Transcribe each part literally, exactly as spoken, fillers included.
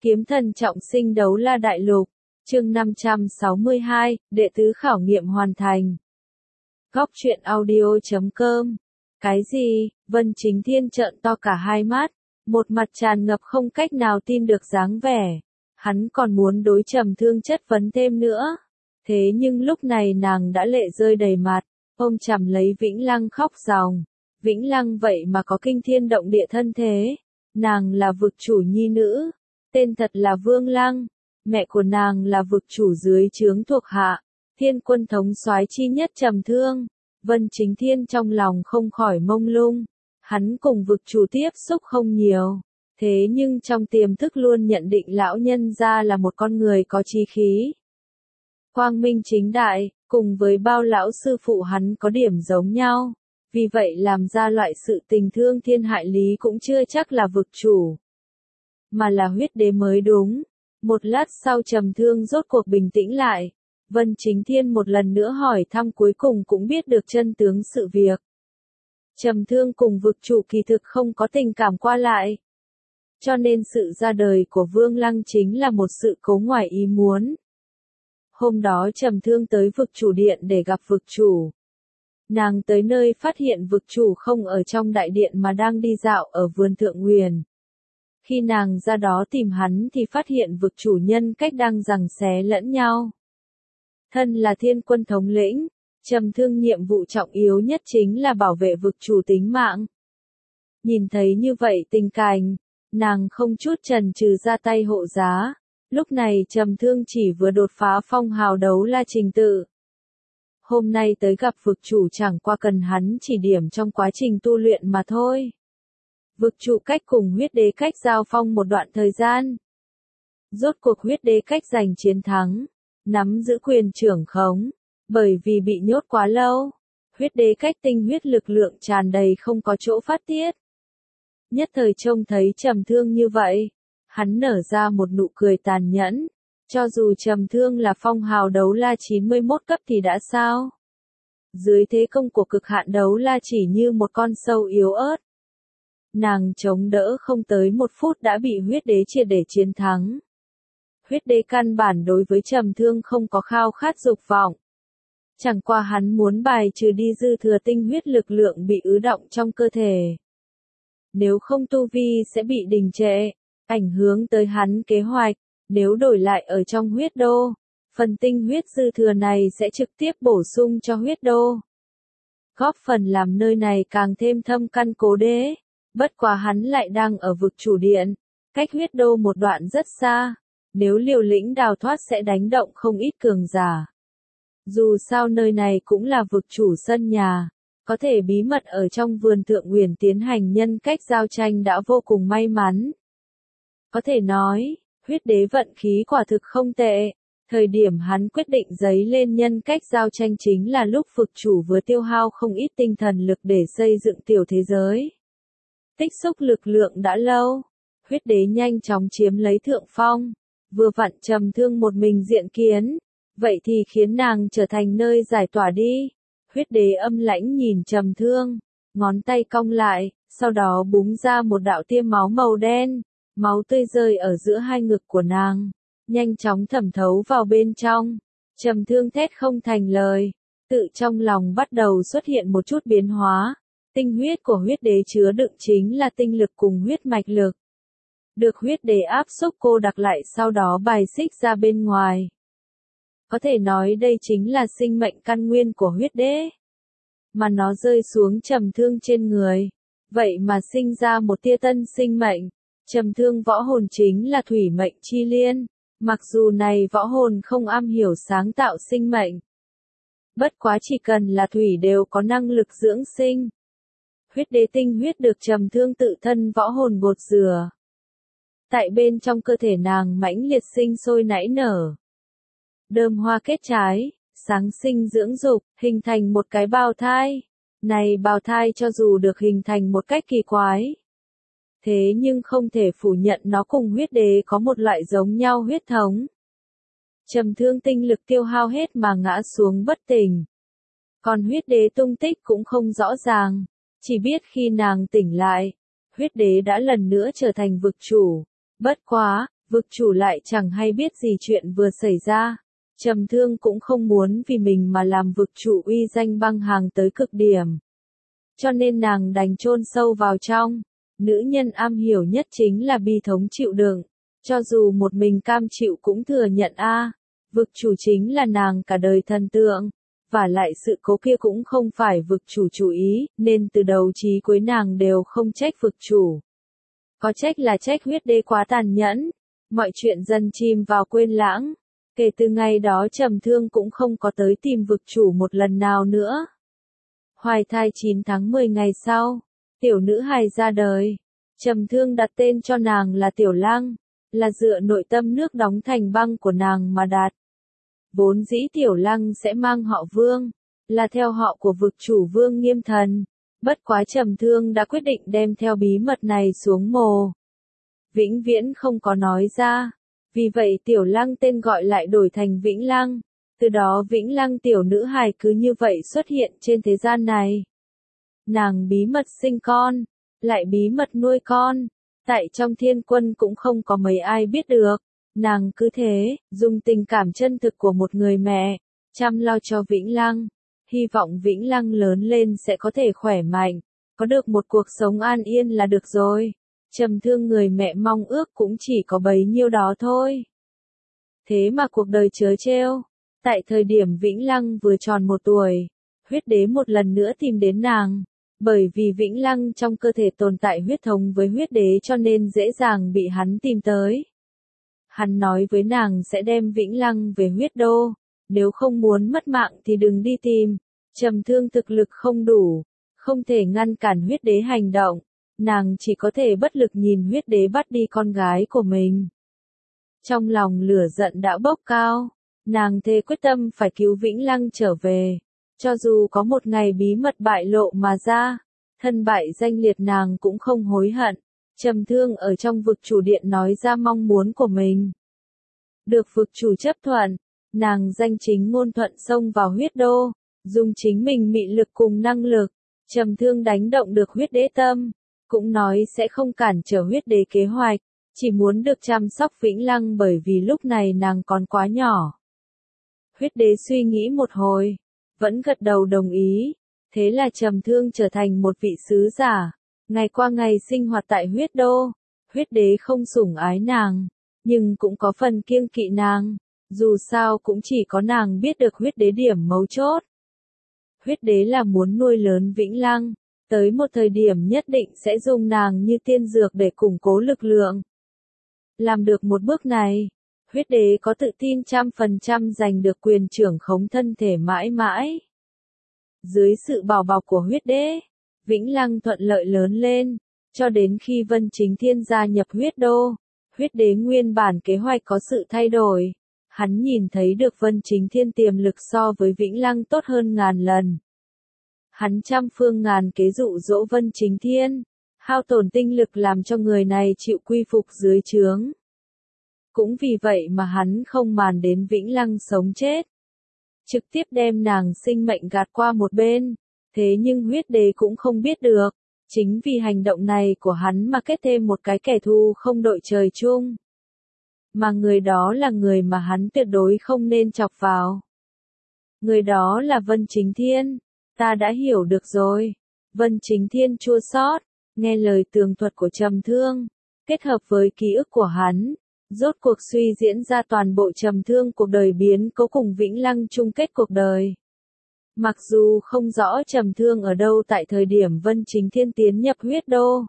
Kiếm thần trọng sinh đấu la đại lục, chương năm trăm sáu mươi hai, đệ tứ khảo nghiệm hoàn thành. Góc truyện audio chấm com. Cái gì? Vân Chính Thiên trợn to cả hai mắt, một mặt tràn ngập không cách nào tin được dáng vẻ. Hắn còn muốn đối Trầm Thương chất vấn thêm nữa. Thế nhưng lúc này nàng đã lệ rơi đầy mặt, ôm chầm lấy Vĩnh Lăng khóc ròng. Vĩnh Lăng vậy mà có kinh thiên động địa thân thế. Nàng là vực chủ nhi nữ. Tên thật là Vương Lăng, mẹ của nàng là vực chủ dưới trướng thuộc hạ, thiên quân thống soái chi nhất Trầm Thương. Vân Chính Thiên trong lòng không khỏi mông lung, hắn cùng vực chủ tiếp xúc không nhiều, thế nhưng trong tiềm thức luôn nhận định lão nhân gia là một con người có chí khí. Quang minh chính đại, cùng với bao lão sư phụ hắn có điểm giống nhau, vì vậy làm ra loại sự tình thương thiên hại lý cũng chưa chắc là vực chủ, mà là huyết đế mới đúng. Một lát sau Trầm Thương rốt cuộc bình tĩnh lại, Vân Chính Thiên một lần nữa hỏi thăm cuối cùng cũng biết được chân tướng sự việc. Trầm Thương cùng vực chủ kỳ thực không có tình cảm qua lại, cho nên sự ra đời của Vương Lăng chính là một sự cố ngoài ý muốn. Hôm đó Trầm Thương tới vực chủ điện để gặp vực chủ. Nàng tới nơi phát hiện vực chủ không ở trong đại điện mà đang đi dạo ở vườn Thượng Huyền. Khi nàng ra đó tìm hắn thì phát hiện vực chủ nhân cách đang giằng xé lẫn nhau. Thân là thiên quân thống lĩnh, Trầm Thương nhiệm vụ trọng yếu nhất chính là bảo vệ vực chủ tính mạng. Nhìn thấy như vậy tình cảnh, nàng không chút chần chừ ra tay hộ giá. Lúc này Trầm Thương chỉ vừa đột phá phong hào đấu la trình tự. Hôm nay tới gặp vực chủ chẳng qua cần hắn chỉ điểm trong quá trình tu luyện mà thôi. Vực chủ cách cùng huyết đế cách giao phong một đoạn thời gian. Rốt cuộc huyết đế cách giành chiến thắng, nắm giữ quyền trưởng khống, bởi vì bị nhốt quá lâu. Huyết đế cách tinh huyết lực lượng tràn đầy không có chỗ phát tiết. Nhất thời trông thấy Trầm Thương như vậy, hắn nở ra một nụ cười tàn nhẫn. Cho dù Trầm Thương là phong hào đấu la chín mươi mốt cấp thì đã sao? Dưới thế công của cực hạn đấu la chỉ như một con sâu yếu ớt. Nàng chống đỡ không tới một phút đã bị huyết đế triệt để chiến thắng. Huyết đế căn bản đối với Trầm Thương không có khao khát dục vọng. Chẳng qua hắn muốn bài trừ đi dư thừa tinh huyết lực lượng bị ứ động trong cơ thể. Nếu không tu vi sẽ bị đình trệ, ảnh hưởng tới hắn kế hoạch. Nếu đổi lại ở trong huyết đô, phần tinh huyết dư thừa này sẽ trực tiếp bổ sung cho huyết đô. Góp phần làm nơi này càng thêm thâm căn cố đế. Bất quá hắn lại đang ở vực chủ điện, cách huyết đô một đoạn rất xa. Nếu liều lĩnh đào thoát sẽ đánh động không ít cường giả. Dù sao nơi này cũng là vực chủ sân nhà, có thể bí mật ở trong vườn Thượng Huyền tiến hành nhân cách giao tranh đã vô cùng may mắn. Có thể nói, huyết đế vận khí quả thực không tệ. Thời điểm hắn quyết định giấy lên nhân cách giao tranh chính là lúc vực chủ vừa tiêu hao không ít tinh thần lực để xây dựng tiểu thế giới. Tích xúc lực lượng đã lâu, huyết đế nhanh chóng chiếm lấy thượng phong, vừa vặn Trầm Thương một mình diện kiến, vậy thì khiến nàng trở thành nơi giải tỏa đi. Huyết đế âm lãnh nhìn Trầm Thương, ngón tay cong lại, sau đó búng ra một đạo tia máu màu đen, máu tươi rơi ở giữa hai ngực của nàng, nhanh chóng thẩm thấu vào bên trong. Trầm Thương thét không thành lời, tự trong lòng bắt đầu xuất hiện một chút biến hóa. Tinh huyết của huyết đế chứa đựng chính là tinh lực cùng huyết mạch lực. Được huyết đế áp xúc cô đặc lại sau đó bài xích ra bên ngoài. Có thể nói đây chính là sinh mệnh căn nguyên của huyết đế. Mà nó rơi xuống Trầm Thương trên người. Vậy mà sinh ra một tia tân sinh mệnh. Trầm Thương võ hồn chính là thủy mệnh chi liên. Mặc dù này võ hồn không am hiểu sáng tạo sinh mệnh. Bất quá chỉ cần là thủy đều có năng lực dưỡng sinh. Huyết đế tinh huyết được Trầm Thương tự thân võ hồn gột rửa. Tại bên trong cơ thể nàng mãnh liệt sinh sôi nảy nở. Đơm hoa kết trái, sáng sinh dưỡng dục, hình thành một cái bào thai. Này bào thai cho dù được hình thành một cách kỳ quái. Thế nhưng không thể phủ nhận nó cùng huyết đế có một loại giống nhau huyết thống. Trầm Thương tinh lực tiêu hao hết mà ngã xuống bất tỉnh. Còn huyết đế tung tích cũng không rõ ràng. Chỉ biết khi nàng tỉnh lại, huyết đế đã lần nữa trở thành vực chủ. Bất quá, Vực chủ lại chẳng hay biết gì chuyện vừa xảy ra. Trầm Thương cũng không muốn vì mình mà làm vực chủ uy danh băng hàng tới cực điểm. Cho nên nàng đành chôn sâu vào trong. Nữ nhân am hiểu nhất chính là bi thống chịu đựng. Cho dù một mình cam chịu cũng thừa nhận a. Vực chủ chính là nàng cả đời thần tượng. Và lại sự cố kia cũng không phải vực chủ chủ ý, nên từ đầu chí cuối nàng đều không trách vực chủ. Có trách là trách huyết đế quá tàn nhẫn. Mọi chuyện dần chìm vào quên lãng. Kể từ ngày đó Trầm Thương cũng không có tới tìm vực chủ một lần nào nữa. Hoài thai chín tháng mười ngày sau, tiểu nữ hài ra đời. Trầm Thương đặt tên cho nàng là Tiểu Lăng, là dựa nội tâm nước đóng thành băng của nàng mà đặt. Vốn dĩ Tiểu Lăng sẽ mang họ Vương, là theo họ của vực chủ Vương Nghiêm Thần. Bất quá Trầm Thương đã quyết định đem theo bí mật này xuống mồ. Vĩnh viễn không có nói ra. Vì vậy Tiểu Lăng tên gọi lại đổi thành Vĩnh Lăng. Từ đó Vĩnh Lăng tiểu nữ hài cứ như vậy xuất hiện trên thế gian này. Nàng bí mật sinh con, lại bí mật nuôi con. Tại trong thiên quân cũng không có mấy ai biết được. Nàng cứ thế, dùng tình cảm chân thực của một người mẹ, chăm lo cho Vĩnh Lăng. Hy vọng Vĩnh Lăng lớn lên sẽ có thể khỏe mạnh, có được một cuộc sống an yên là được rồi. Trầm Thương người mẹ mong ước cũng chỉ có bấy nhiêu đó thôi. Thế mà cuộc đời trớ trêu. Tại thời điểm Vĩnh Lăng vừa tròn một tuổi, huyết đế một lần nữa tìm đến nàng. Bởi vì Vĩnh Lăng trong cơ thể tồn tại huyết thống với huyết đế cho nên dễ dàng bị hắn tìm tới. Hắn nói với nàng sẽ đem Vĩnh Lăng về huyết đô. Nếu không muốn mất mạng thì đừng đi tìm. Trầm Thương thực lực không đủ, không thể ngăn cản huyết đế hành động. Nàng chỉ có thể bất lực nhìn huyết đế bắt đi con gái của mình. Trong lòng lửa giận đã bốc cao, nàng thề quyết tâm phải cứu Vĩnh Lăng trở về. Cho dù có một ngày bí mật bại lộ mà ra, thân bại danh liệt nàng cũng không hối hận. Trầm Thương ở trong vực chủ điện nói ra mong muốn của mình. Được vực chủ chấp thuận, nàng danh chính ngôn thuận xông vào huyết đô, dùng chính mình mị lực cùng năng lực. Trầm Thương đánh động được huyết đế tâm. Cũng nói sẽ không cản trở huyết đế kế hoạch, chỉ muốn được chăm sóc Vĩnh Lăng bởi vì lúc này nàng còn quá nhỏ. Huyết đế suy nghĩ một hồi, vẫn gật đầu đồng ý, thế là Trầm Thương trở thành một vị sứ giả, ngày qua ngày sinh hoạt tại huyết đô. Huyết đế không sủng ái nàng, nhưng cũng có phần kiêng kỵ nàng, dù sao cũng chỉ có nàng biết được huyết đế điểm mấu chốt. Huyết đế là muốn nuôi lớn Vĩnh Lăng. Tới một thời điểm nhất định sẽ dùng nàng như tiên dược để củng cố lực lượng. Làm được một bước này, huyết đế có tự tin trăm phần trăm giành được quyền trưởng khống thân thể mãi mãi. Dưới sự bảo bọc của huyết đế, Vĩnh Lăng thuận lợi lớn lên, cho đến khi Vân Chính Thiên gia nhập huyết đô, huyết đế nguyên bản kế hoạch có sự thay đổi. Hắn nhìn thấy được Vân Chính Thiên tiềm lực so với Vĩnh Lăng tốt hơn ngàn lần. Hắn trăm phương ngàn kế dụ dỗ Vân Chính Thiên, hao tổn tinh lực làm cho người này chịu quy phục dưới trướng. Cũng vì vậy mà hắn không màng đến Vĩnh Lăng sống chết, trực tiếp đem nàng sinh mệnh gạt qua một bên. Thế nhưng huyết đế cũng không biết được, chính vì hành động này của hắn mà kết thêm một cái kẻ thù không đội trời chung. Mà người đó là người mà hắn tuyệt đối không nên chọc vào. Người đó là Vân Chính Thiên. Ta đã hiểu được rồi. Vân Chính Thiên chua xót, nghe lời tường thuật của Trầm Thương, kết hợp với ký ức của hắn, rốt cuộc suy diễn ra toàn bộ Trầm Thương cuộc đời biến cố cùng Vĩnh Lăng chung kết cuộc đời. Mặc dù không rõ Trầm Thương ở đâu tại thời điểm Vân Chính Thiên tiến nhập huyết đô.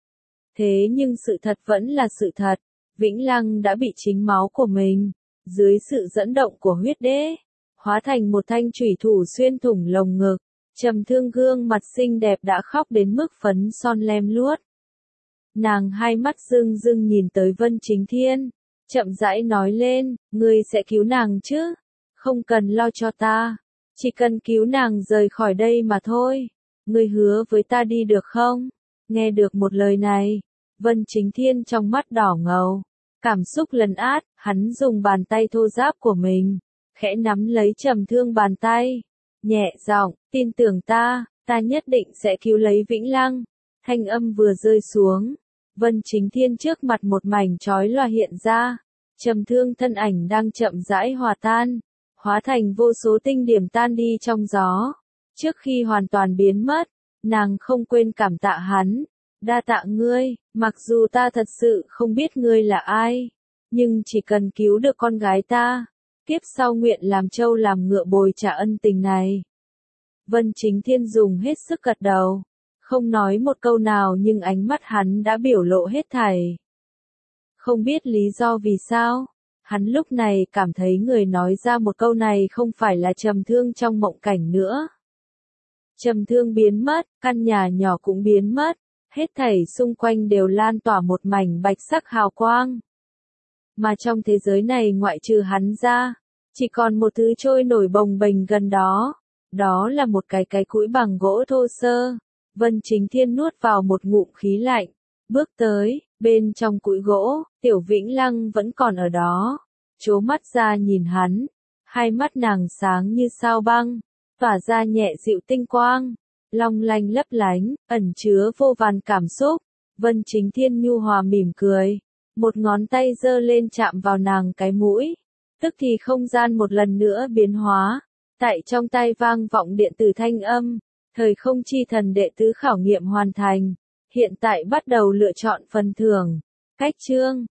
Thế nhưng sự thật vẫn là sự thật, Vĩnh Lăng đã bị chính máu của mình, dưới sự dẫn động của huyết đế, hóa thành một thanh chủy thủ xuyên thủng lồng ngực. Trầm Thương gương mặt xinh đẹp đã khóc đến mức phấn son lem luốt. Nàng hai mắt rưng rưng nhìn tới Vân Chính Thiên, chậm rãi nói lên, ngươi sẽ cứu nàng chứ? Không cần lo cho ta, chỉ cần cứu nàng rời khỏi đây mà thôi. Ngươi hứa với ta đi được không? Nghe được một lời này, Vân Chính Thiên trong mắt đỏ ngầu, cảm xúc lấn át, hắn dùng bàn tay thô ráp của mình, khẽ nắm lấy Trầm Thương bàn tay. Nhẹ giọng, tin tưởng ta, ta nhất định sẽ cứu lấy Vĩnh Lăng. Thanh âm vừa rơi xuống, Vân Chính Thiên trước mặt một mảnh chói lòa hiện ra. Trầm Thương thân ảnh đang chậm rãi hòa tan, hóa thành vô số tinh điểm tan đi trong gió. Trước khi hoàn toàn biến mất, nàng không quên cảm tạ hắn. Đa tạ ngươi, mặc dù ta thật sự không biết ngươi là ai, nhưng chỉ cần cứu được con gái ta, kiếp sau nguyện làm trâu làm ngựa bồi trả ân tình này. Vân Chính Thiên dùng hết sức gật đầu, không nói một câu nào nhưng ánh mắt hắn đã biểu lộ hết thảy. Không biết lý do vì sao, hắn lúc này cảm thấy người nói ra một câu này không phải là Trầm Thương trong mộng cảnh nữa. Trầm Thương biến mất, căn nhà nhỏ cũng biến mất, hết thảy xung quanh đều lan tỏa một mảnh bạch sắc hào quang. Mà trong thế giới này ngoại trừ hắn ra, chỉ còn một thứ trôi nổi bồng bềnh gần đó, đó là một cái cái cũi bằng gỗ thô sơ. Vân Chính Thiên nuốt vào một ngụm khí lạnh, bước tới, bên trong cũi gỗ, Tiểu Vĩnh Lăng vẫn còn ở đó, trố mắt ra nhìn hắn, hai mắt nàng sáng như sao băng, tỏa ra nhẹ dịu tinh quang, long lanh lấp lánh, ẩn chứa vô vàn cảm xúc. Vân Chính Thiên nhu hòa mỉm cười, một ngón tay giơ lên chạm vào nàng cái mũi, tức thì không gian một lần nữa biến hóa, tại trong tay vang vọng điện tử thanh âm, thời không chi thần đệ tứ khảo nghiệm hoàn thành, hiện tại bắt đầu lựa chọn phần thưởng. Cách chương